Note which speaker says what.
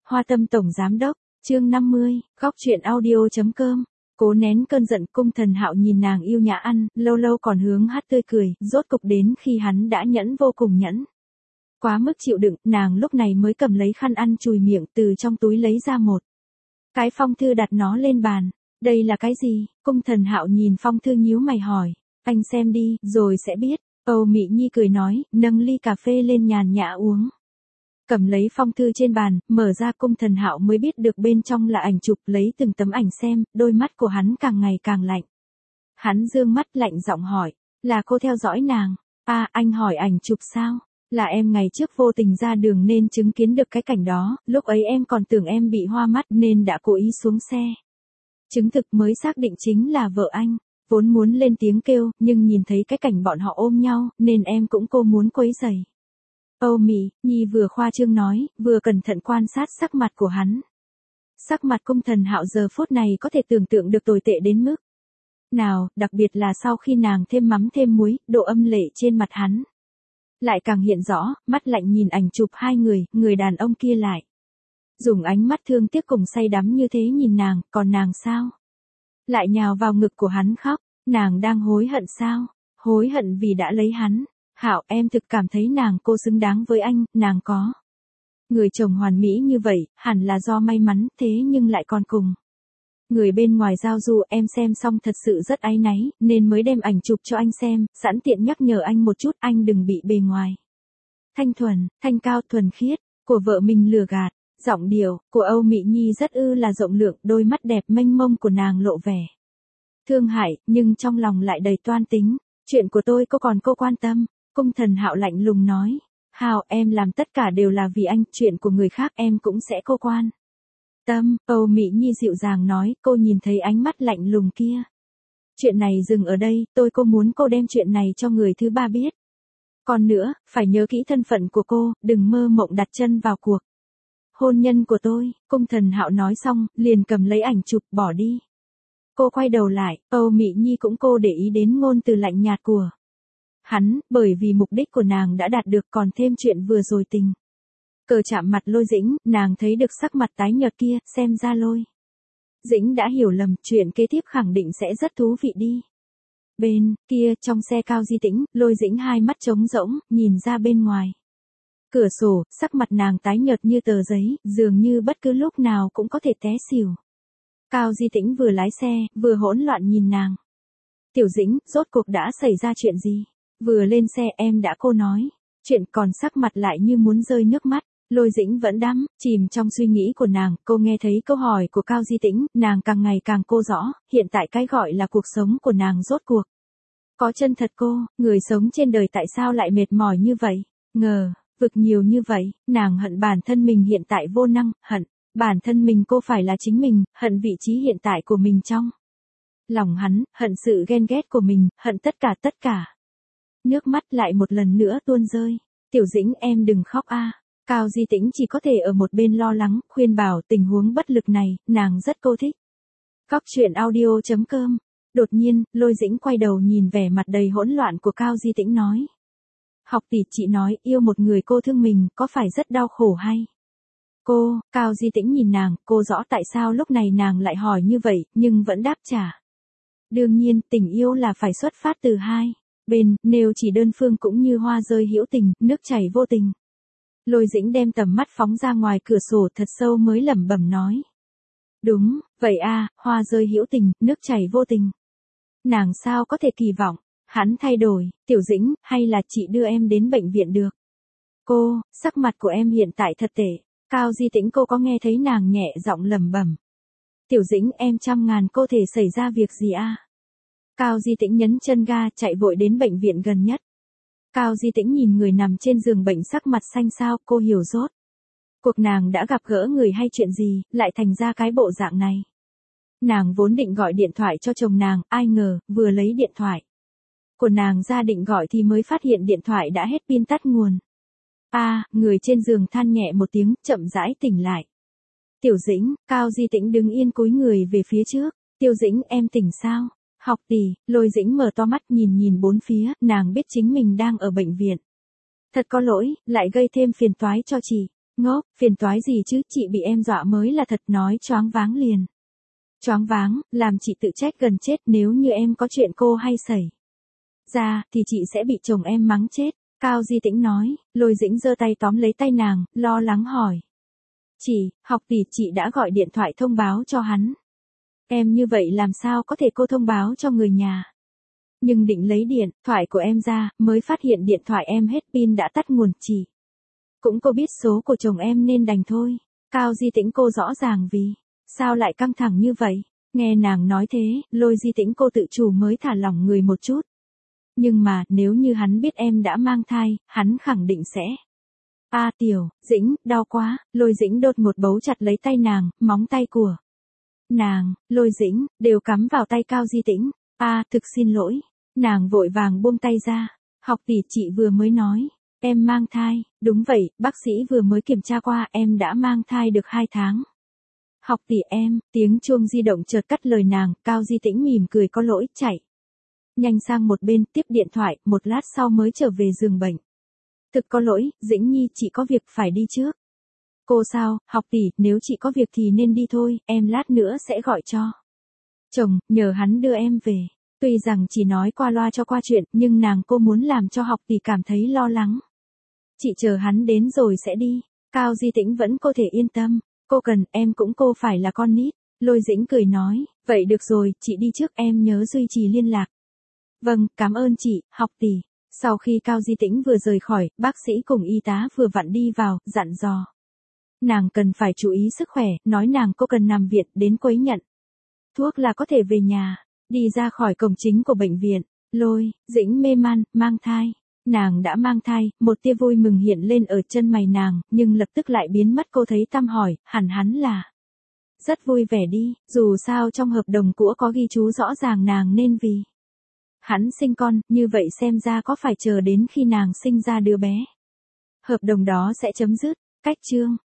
Speaker 1: Hoa Tâm Tổng Giám Đốc, chương 50, góc chuyện audio.com. Cố nén cơn giận, Cung Thần Hạo nhìn nàng yêu nhã ăn, lâu lâu còn hướng hát tươi cười, rốt cục đến khi hắn đã nhẫn vô cùng nhẫn. Quá mức chịu đựng, nàng lúc này mới cầm lấy khăn ăn chùi miệng từ trong túi lấy ra một cái phong thư đặt nó lên bàn. Đây là cái gì? Cung Thần Hạo nhìn phong thư nhíu mày hỏi. Anh xem đi, rồi sẽ biết. Âu Mị Nhi cười nói, nâng ly cà phê lên nhàn nhã uống. Cầm lấy phong thư trên bàn, mở ra, Cung Thần Hạo mới biết được bên trong là ảnh chụp, lấy từng tấm ảnh xem, đôi mắt của hắn càng ngày càng lạnh. Hắn dương mắt lạnh giọng hỏi, là cô theo dõi nàng? À, anh hỏi ảnh chụp sao? Là em ngày trước vô tình ra đường nên chứng kiến được cái cảnh đó, lúc ấy em còn tưởng em bị hoa mắt nên đã cố ý xuống xe. Chứng thực mới xác định chính là vợ anh. Vốn muốn lên tiếng kêu, nhưng nhìn thấy cái cảnh bọn họ ôm nhau, nên em cũng cô muốn quấy rầy. Âu Mị Nhi vừa khoa trương nói, vừa cẩn thận quan sát sắc mặt của hắn. Sắc mặt Cung Thần Hạo giờ phút này có thể tưởng tượng được tồi tệ đến mức nào, đặc biệt là sau khi nàng thêm mắm thêm muối, độ âm lệ trên mặt hắn lại càng hiện rõ, mắt lạnh nhìn ảnh chụp hai người, người đàn ông kia lại dùng ánh mắt thương tiếc cùng say đắm như thế nhìn nàng, còn nàng sao? Lại nhào vào ngực của hắn khóc, nàng đang hối hận sao? Hối hận vì đã lấy hắn. Hạo, em thực cảm thấy nàng cô xứng đáng với anh, nàng có người chồng hoàn mỹ như vậy, hẳn là do may mắn, thế nhưng lại còn cùng người bên ngoài giao du. Em xem xong thật sự rất áy náy, nên mới đem ảnh chụp cho anh xem, sẵn tiện nhắc nhở anh một chút, anh đừng bị bề ngoài thanh thuần, thanh cao thuần khiết của vợ mình lừa gạt. Giọng điệu của Âu Mị Nhi rất là rộng lượng, đôi mắt đẹp mênh mông của nàng lộ vẻ thương hại, nhưng trong lòng lại đầy toan tính. Chuyện của tôi cô còn cô quan tâm? Cung Thần Hạo lạnh lùng nói. Hạo, em làm tất cả đều là vì anh, chuyện của người khác em cũng sẽ cô quan tâm. Âu Mị Nhi dịu dàng nói, cô nhìn thấy ánh mắt lạnh lùng kia. Chuyện này dừng ở đây, cô muốn cô đem chuyện này cho người thứ ba biết. Còn nữa, phải nhớ kỹ thân phận của cô, đừng mơ mộng đặt chân vào cuộc hôn nhân của tôi. Cung Thần Hạo nói xong, liền cầm lấy ảnh chụp bỏ đi. Cô quay đầu lại, Âu Mị Nhi cũng cô để ý đến ngôn từ lạnh nhạt của hắn, bởi vì mục đích của nàng đã đạt được, còn thêm chuyện vừa rồi tình cờ chạm mặt Lôi Dĩnh, nàng thấy được sắc mặt tái nhợt kia, xem ra Lôi Dĩnh đã hiểu lầm, chuyện kế tiếp khẳng định sẽ rất thú vị đi. Bên kia, trong xe Cao Di Tĩnh, Lôi Dĩnh hai mắt trống rỗng, nhìn ra bên ngoài cửa sổ, sắc mặt nàng tái nhợt như tờ giấy, dường như bất cứ lúc nào cũng có thể té xỉu. Cao Di Tĩnh vừa lái xe, vừa hỗn loạn nhìn nàng. Tiểu Dĩnh, rốt cuộc đã xảy ra chuyện gì? Vừa lên xe em đã cô nói chuyện, còn sắc mặt lại như muốn rơi nước mắt. Lôi Dĩnh vẫn đắm chìm trong suy nghĩ của nàng, cô nghe thấy câu hỏi của Cao Di Tĩnh, nàng càng ngày càng cô rõ, hiện tại cái gọi là cuộc sống của nàng rốt cuộc có chân thật. Cô, người sống trên đời tại sao lại mệt mỏi như vậy? Ngờ vực nhiều như vậy, nàng hận bản thân mình hiện tại vô năng, hận bản thân mình cô phải là chính mình, hận vị trí hiện tại của mình trong lòng hắn, hận sự ghen ghét của mình, hận tất cả. Nước mắt lại một lần nữa tuôn rơi. Tiểu Dĩnh, em đừng khóc a. Cao Di Tĩnh chỉ có thể ở một bên lo lắng, khuyên bảo. Tình huống bất lực này, nàng rất cô thích. Góc chuyện audio.com. Đột nhiên, Lôi Dĩnh quay đầu nhìn vẻ mặt đầy hỗn loạn của Cao Di Tĩnh nói. Học tỷ, chị nói, yêu một người cô thương mình, có phải rất đau khổ hay? Cô, Cao Di Tĩnh nhìn nàng, cô rõ tại sao lúc này nàng lại hỏi như vậy, nhưng vẫn đáp trả. Đương nhiên, tình yêu là phải xuất phát từ hai bên, nếu chỉ đơn phương cũng như hoa rơi hữu tình, nước chảy vô tình. Lôi Dĩnh đem tầm mắt phóng ra ngoài cửa sổ thật sâu mới lẩm bẩm nói. Đúng, vậy a, hoa rơi hữu tình, nước chảy vô tình. Nàng sao có thể kỳ vọng hắn thay đổi? Tiểu Dĩnh, hay là chị đưa em đến bệnh viện được? Cô, sắc mặt của em hiện tại thật tệ. Cao Di Tĩnh, cô có nghe thấy nàng nhẹ giọng lẩm bẩm. Tiểu Dĩnh, em trăm ngàn cô thể xảy ra việc gì a? Cao Di Tĩnh nhấn chân ga, chạy vội đến bệnh viện gần nhất. Cao Di Tĩnh nhìn người nằm trên giường bệnh sắc mặt xanh xao, cô hiểu rốt cuộc nàng đã gặp gỡ người hay chuyện gì, lại thành ra cái bộ dạng này. Nàng vốn định gọi điện thoại cho chồng nàng, ai ngờ, vừa lấy điện thoại của nàng ra định gọi thì mới phát hiện điện thoại đã hết pin tắt nguồn. Người trên giường than nhẹ một tiếng, chậm rãi tỉnh lại. Tiểu Dĩnh, Cao Di Tĩnh đứng yên cúi người về phía trước. Tiểu Dĩnh, em tỉnh sao? Học tỷ, Lôi Dĩnh mở to mắt nhìn bốn phía, nàng biết chính mình đang ở bệnh viện. Thật có lỗi, lại gây thêm phiền toái cho chị. Ngốc, phiền toái gì chứ, chị bị em dọa mới là thật, nói choáng váng liền. Choáng váng, làm chị tự trách gần chết, nếu như em có chuyện cô hay xảy ra, thì chị sẽ bị chồng em mắng chết. Cao Di Tĩnh nói, Lôi Dĩnh giơ tay tóm lấy tay nàng, lo lắng hỏi. Chị, học tỷ, chị đã gọi điện thoại thông báo cho hắn. Em như vậy làm sao có thể cô thông báo cho người nhà. Nhưng định lấy điện thoại của em ra, mới phát hiện điện thoại em hết pin đã tắt nguồn, chị. Cũng cô biết số của chồng em nên đành thôi. Cao Di Tĩnh cô rõ ràng vì sao lại căng thẳng như vậy. Nghe nàng nói thế, Lôi Di Tĩnh cô tự chủ mới thả lỏng người một chút. Nhưng mà, nếu như hắn biết em đã mang thai, hắn khẳng định sẽ. Tiểu, Dĩnh, đau quá, Lôi Dĩnh đột một bấu chặt lấy tay nàng, móng tay của nàng, Lôi Dĩnh, đều cắm vào tay Cao Di Tĩnh. Thực xin lỗi. Nàng vội vàng buông tay ra. Học tỷ, chị vừa mới nói, em mang thai. Đúng vậy, bác sĩ vừa mới kiểm tra qua, em đã mang thai được 2 tháng. Học tỷ em, tiếng chuông di động chợt cắt lời nàng, Cao Di Tĩnh mỉm cười có lỗi, chạy nhanh sang một bên, tiếp điện thoại, một lát sau mới trở về giường bệnh. Thực có lỗi, Dĩnh Nhi, chị có việc phải đi trước. Cô sao, học tỷ, nếu chị có việc thì nên đi thôi, em lát nữa sẽ gọi cho chồng, nhờ hắn đưa em về. Tuy rằng chỉ nói qua loa cho qua chuyện, nhưng nàng cô muốn làm cho học tỷ cảm thấy lo lắng. Chị chờ hắn đến rồi sẽ đi. Cao Di Tĩnh vẫn có thể yên tâm. Cô cần, em cũng cô phải là con nít. Lôi Dĩnh cười nói, vậy được rồi, chị đi trước, em nhớ duy trì liên lạc. Vâng, cảm ơn chị, học tỷ. Sau khi Cao Di Tĩnh vừa rời khỏi, bác sĩ cùng y tá vừa vặn đi vào, dặn dò. Nàng cần phải chú ý sức khỏe, nói nàng cô cần nằm viện, đến quấy nhận thuốc là có thể về nhà. Đi ra khỏi cổng chính của bệnh viện, Lôi Dĩnh mê man, mang thai. Nàng đã mang thai, một tia vui mừng hiện lên ở chân mày nàng, nhưng lập tức lại biến mất. Cô thấy tăm hỏi, hẳn hắn là rất vui vẻ đi, dù sao trong hợp đồng cũ có ghi chú rõ ràng nàng nên vì hắn sinh con, như vậy xem ra có phải chờ đến khi nàng sinh ra đứa bé, hợp đồng đó sẽ chấm dứt. Cách chương